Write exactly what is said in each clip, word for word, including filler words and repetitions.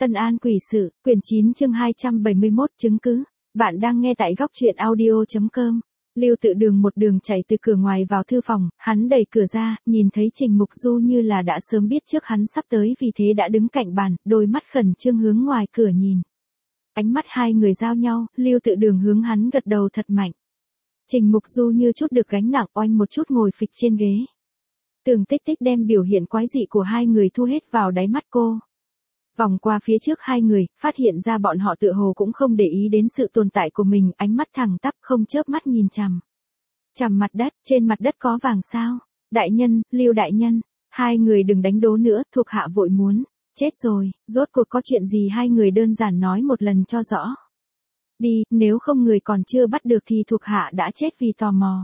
Tân An quỷ sự, quyển chín chương hai trăm bảy mươi mốt chứng cứ. Bạn đang nghe tại góc truyện audio chấm com. Lưu Tự Đường một đường chạy từ cửa ngoài vào thư phòng, hắn đẩy cửa ra, nhìn thấy Trình Mục Du như là đã sớm biết trước hắn sắp tới vì thế đã đứng cạnh bàn, đôi mắt khẩn trương hướng ngoài cửa nhìn. Ánh mắt hai người giao nhau, Lưu Tự Đường hướng hắn gật đầu thật mạnh. Trình Mục Du như chút được gánh nặng oanh một chút ngồi phịch trên ghế. Tường Tích Tích đem biểu hiện quái dị của hai người thu hết vào đáy mắt cô. Vòng qua phía trước hai người, phát hiện ra bọn họ tựa hồ cũng không để ý đến sự tồn tại của mình, ánh mắt thẳng tắp không chớp mắt nhìn chằm. Chằm mặt đất, trên mặt đất có vàng sao? Đại nhân, Lưu đại nhân, hai người đừng đánh đố nữa, thuộc hạ vội muốn. Chết rồi, rốt cuộc có chuyện gì hai người đơn giản nói một lần cho rõ. Đi, nếu không người còn chưa bắt được thì thuộc hạ đã chết vì tò mò.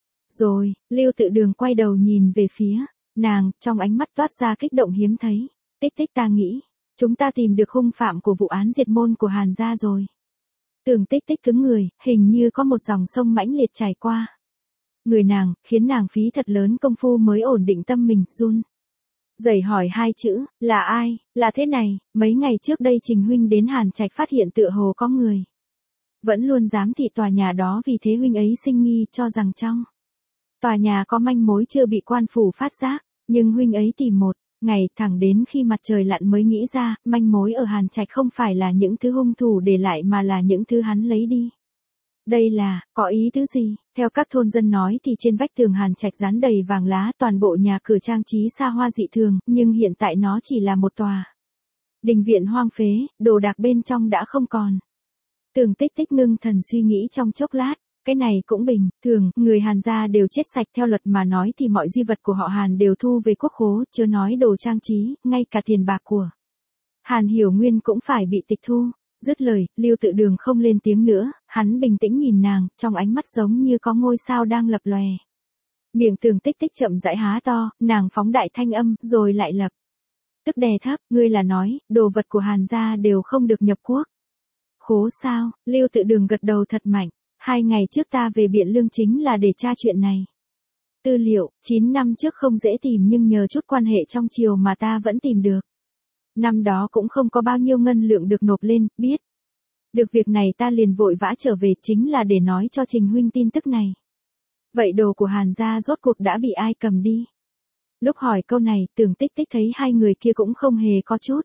Rồi, Lưu Tự Đường quay đầu nhìn về phía nàng, trong ánh mắt toát ra kích động hiếm thấy. Tích Tích, ta nghĩ, chúng ta tìm được hung phạm của vụ án diệt môn của Hàn gia rồi. Tường Tích Tích cứng người, hình như có một dòng sông mãnh liệt chảy qua người nàng, khiến nàng phí thật lớn công phu mới ổn định tâm mình, run rẩy hỏi hai chữ, là ai, là thế này, mấy ngày trước đây Trình huynh đến Hàn Trạch phát hiện tựa hồ có người vẫn luôn giám thị tòa nhà đó, vì thế huynh ấy sinh nghi cho rằng trong tòa nhà có manh mối chưa bị quan phủ phát giác, nhưng huynh ấy tìm một ngày thẳng đến khi mặt trời lặn mới nghĩ ra, manh mối ở Hàn Trạch không phải là những thứ hung thủ để lại mà là những thứ hắn lấy đi. Đây là, có ý tứ gì? Theo các thôn dân nói thì trên vách tường Hàn Trạch dán đầy vàng lá, toàn bộ nhà cửa trang trí xa hoa dị thường, nhưng hiện tại nó chỉ là một tòa đình viện hoang phế, đồ đạc bên trong đã không còn. Tường Tích Tích ngưng thần suy nghĩ trong chốc lát. Cái này cũng bình thường, người Hàn gia đều chết sạch, theo luật mà nói thì mọi di vật của họ Hàn đều thu về quốc khố, chớ nói đồ trang trí, ngay cả tiền bạc của Hàn Hiểu Nguyên cũng phải bị tịch thu. Dứt lời, Lưu Tự Đường không lên tiếng nữa, hắn bình tĩnh nhìn nàng, trong ánh mắt giống như có ngôi sao đang lập lòe. Miệng Tường Tích Tích chậm rãi há to, nàng phóng đại thanh âm, rồi lại lập tức đè thấp, ngươi là nói, đồ vật của Hàn gia đều không được nhập quốc khố sao? Lưu Tự Đường gật đầu thật mạnh. Hai ngày trước ta về Biện Lương chính là để tra chuyện này. Tư liệu, chín năm trước không dễ tìm nhưng nhờ chút quan hệ trong triều mà ta vẫn tìm được. Năm đó cũng không có bao nhiêu ngân lượng được nộp lên, biết. Được việc này ta liền vội vã trở về, chính là để nói cho Trình huynh tin tức này. Vậy đồ của Hàn gia rốt cuộc đã bị ai cầm đi? Lúc hỏi câu này, Tường Tích Tích thấy hai người kia cũng không hề có chút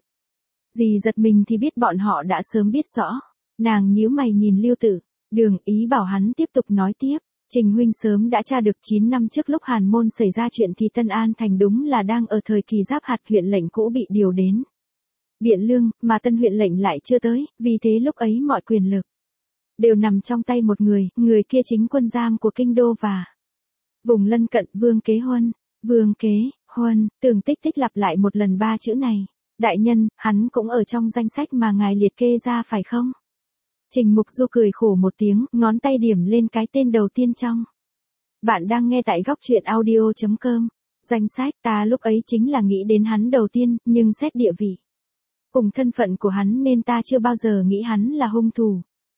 gì giật mình thì biết bọn họ đã sớm biết rõ. Nàng nhíu mày nhìn Lưu Tự Đường, ý bảo hắn tiếp tục nói tiếp. Trình huynh sớm đã tra được chín năm trước lúc Hàn môn xảy ra chuyện thì Tân An thành đúng là đang ở thời kỳ giáp hạt, huyện lệnh cũ bị điều đến Biện Lương, mà tân huyện lệnh lại chưa tới, vì thế lúc ấy mọi quyền lực đều nằm trong tay một người, người kia chính quân giam của kinh đô và vùng lân cận, Vương Kế Huân. Vương Kế Huân, Tường Tích Tích lặp lại một lần ba chữ này. Đại nhân, hắn cũng ở trong danh sách mà ngài liệt kê ra phải không? Trình Mục Du cười khổ một tiếng, ngón tay điểm lên cái tên đầu tiên trong. Bạn đang nghe tại góc truyện audio chấm com. Danh sách, ta lúc ấy chính là nghĩ đến hắn đầu tiên, nhưng xét địa vị cùng thân phận của hắn nên ta chưa bao giờ nghĩ hắn là hung thủ.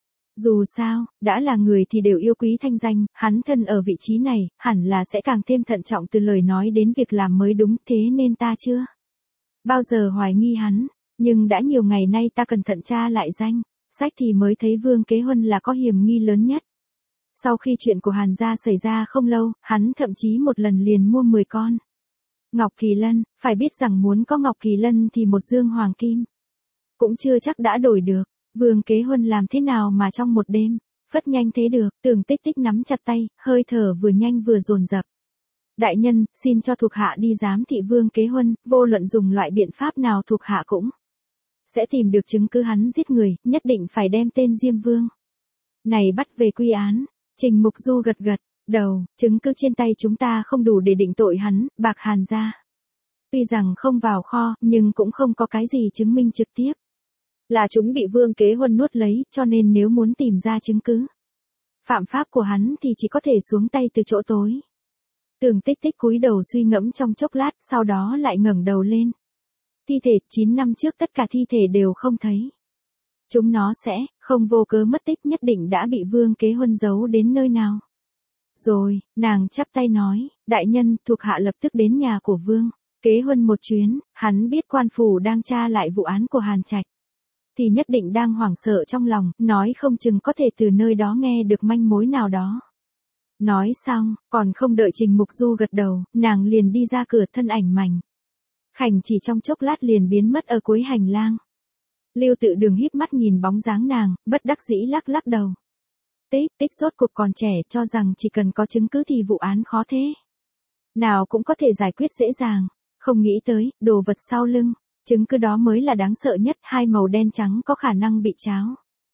Dù sao, đã là người thì đều yêu quý thanh danh, hắn thân ở vị trí này, hẳn là sẽ càng thêm thận trọng từ lời nói đến việc làm mới đúng, thế nên ta chưa bao giờ hoài nghi hắn, nhưng đã nhiều ngày nay ta cẩn thận tra lại danh sách thì mới thấy Vương Kế Huân là có hiểm nghi lớn nhất. Sau khi chuyện của Hàn gia xảy ra không lâu, hắn thậm chí một lần liền mua mười con ngọc kỳ lân, phải biết rằng muốn có ngọc kỳ lân thì một dương hoàng kim cũng chưa chắc đã đổi được. Vương Kế Huân làm thế nào mà trong một đêm phất nhanh thế được? Tường Tích Tích nắm chặt tay, hơi thở vừa nhanh vừa dồn dập. Đại nhân, xin cho thuộc hạ đi giám thị Vương Kế Huân, vô luận dùng loại biện pháp nào thuộc hạ cũng sẽ tìm được chứng cứ hắn giết người, nhất định phải đem tên Diêm Vương này bắt về quy án. Trình Mục Du gật gật đầu, chứng cứ trên tay chúng ta không đủ để định tội hắn, bạc Hàn gia tuy rằng không vào kho, nhưng cũng không có cái gì chứng minh trực tiếp là chúng bị Vương Kế Huân nuốt lấy, cho nên nếu muốn tìm ra chứng cứ phạm pháp của hắn thì chỉ có thể xuống tay từ chỗ tối. Tường Tích Tích cúi đầu suy ngẫm trong chốc lát, sau đó lại ngẩng đầu lên. Thi thể chín năm trước tất cả thi thể đều không thấy. Chúng nó sẽ không vô cớ mất tích, nhất định đã bị Vương Kế Huân giấu đến nơi nào. Rồi, nàng chắp tay nói, đại nhân, thuộc hạ lập tức đến nhà của Vương Kế Huân một chuyến, hắn biết quan phủ đang tra lại vụ án của Hàn Trạch. thì nhất định đang hoảng sợ trong lòng, nói không chừng có thể từ nơi đó nghe được manh mối nào đó. Nói xong, còn không đợi Trình Mục Du gật đầu, nàng liền đi ra cửa thân ảnh mảnh khảnh chỉ trong chốc lát liền biến mất ở cuối hành lang. Lưu Tự Đường híp mắt nhìn bóng dáng nàng, bất đắc dĩ lắc lắc đầu. Tích, tích rốt cuộc còn trẻ, cho rằng chỉ cần có chứng cứ thì vụ án khó thế nào cũng có thể giải quyết dễ dàng. Không nghĩ tới, đồ vật sau lưng, chứng cứ đó mới là đáng sợ nhất, hai màu đen trắng có khả năng bị cháo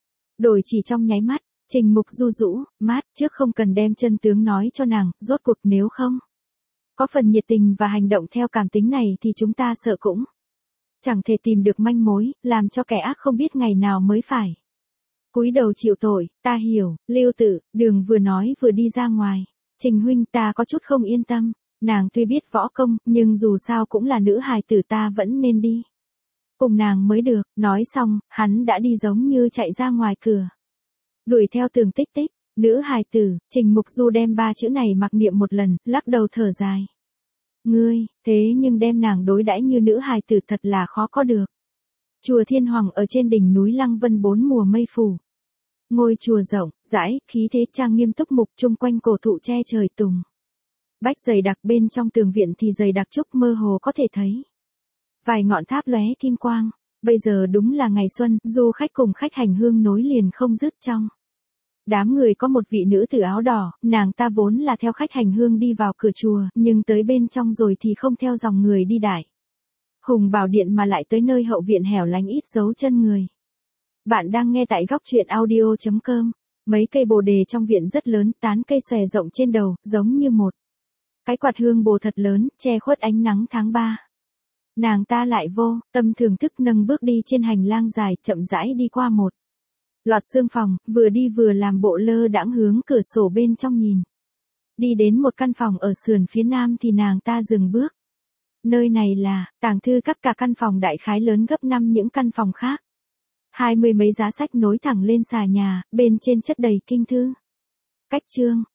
đổi chỉ trong nháy mắt. Trình Mục Du rũ mát, trước không cần đem chân tướng nói cho nàng, rốt cuộc nếu không có phần nhiệt tình và hành động theo cảm tính này thì chúng ta sợ cũng chẳng thể tìm được manh mối, làm cho kẻ ác không biết ngày nào mới phải cúi đầu chịu tội. Ta hiểu. Lưu Tự Đường vừa nói vừa đi ra ngoài. Trình huynh, ta có chút không yên tâm. Nàng tuy biết võ công, nhưng dù sao cũng là nữ hài tử, ta vẫn nên đi cùng nàng mới được. Nói xong, hắn đã đi giống như chạy ra ngoài cửa, đuổi theo Tường Tích Tích. Nữ hài tử. Trình Mục Du đem ba chữ này mặc niệm một lần, lắc đầu thở dài. Ngươi, thế nhưng đem nàng đối đãi như nữ hài tử thật là khó có được. Chùa Thiên Hoàng ở trên đỉnh núi Lăng Vân bốn mùa mây phủ. Ngôi chùa rộng, rãi, khí thế trang nghiêm túc mục, chung quanh cổ thụ che trời tùng bách dày đặc, bên trong tường viện thì dày đặc trúc, mơ hồ có thể thấy vài ngọn tháp lóe kim quang. Bây giờ đúng là ngày xuân, du khách cùng khách hành hương nối liền không dứt. Trong đám người có một vị nữ tử áo đỏ, nàng ta vốn là theo khách hành hương đi vào cửa chùa, nhưng tới bên trong rồi thì không theo dòng người đi đại Hùng Bảo Điện mà lại tới nơi hậu viện hẻo lánh ít dấu chân người. Bạn đang nghe tại góc truyện audio chấm com. Mấy cây bồ đề trong viện rất lớn, tán cây xòe rộng trên đầu, giống như một cái quạt hương bồ thật lớn, che khuất ánh nắng tháng ba. Nàng ta lại vô tâm thưởng thức, nâng bước đi trên hành lang dài, chậm rãi đi qua một loạt xương phòng, vừa đi vừa làm bộ lơ đãng hướng cửa sổ bên trong nhìn. Đi đến một căn phòng ở sườn phía nam thì nàng ta dừng bước. Nơi này là tàng thư các, cả căn phòng đại khái lớn gấp năm những căn phòng khác. Hai mươi mấy giá sách nối thẳng lên xà nhà, bên trên chất đầy kinh thư, cách chương.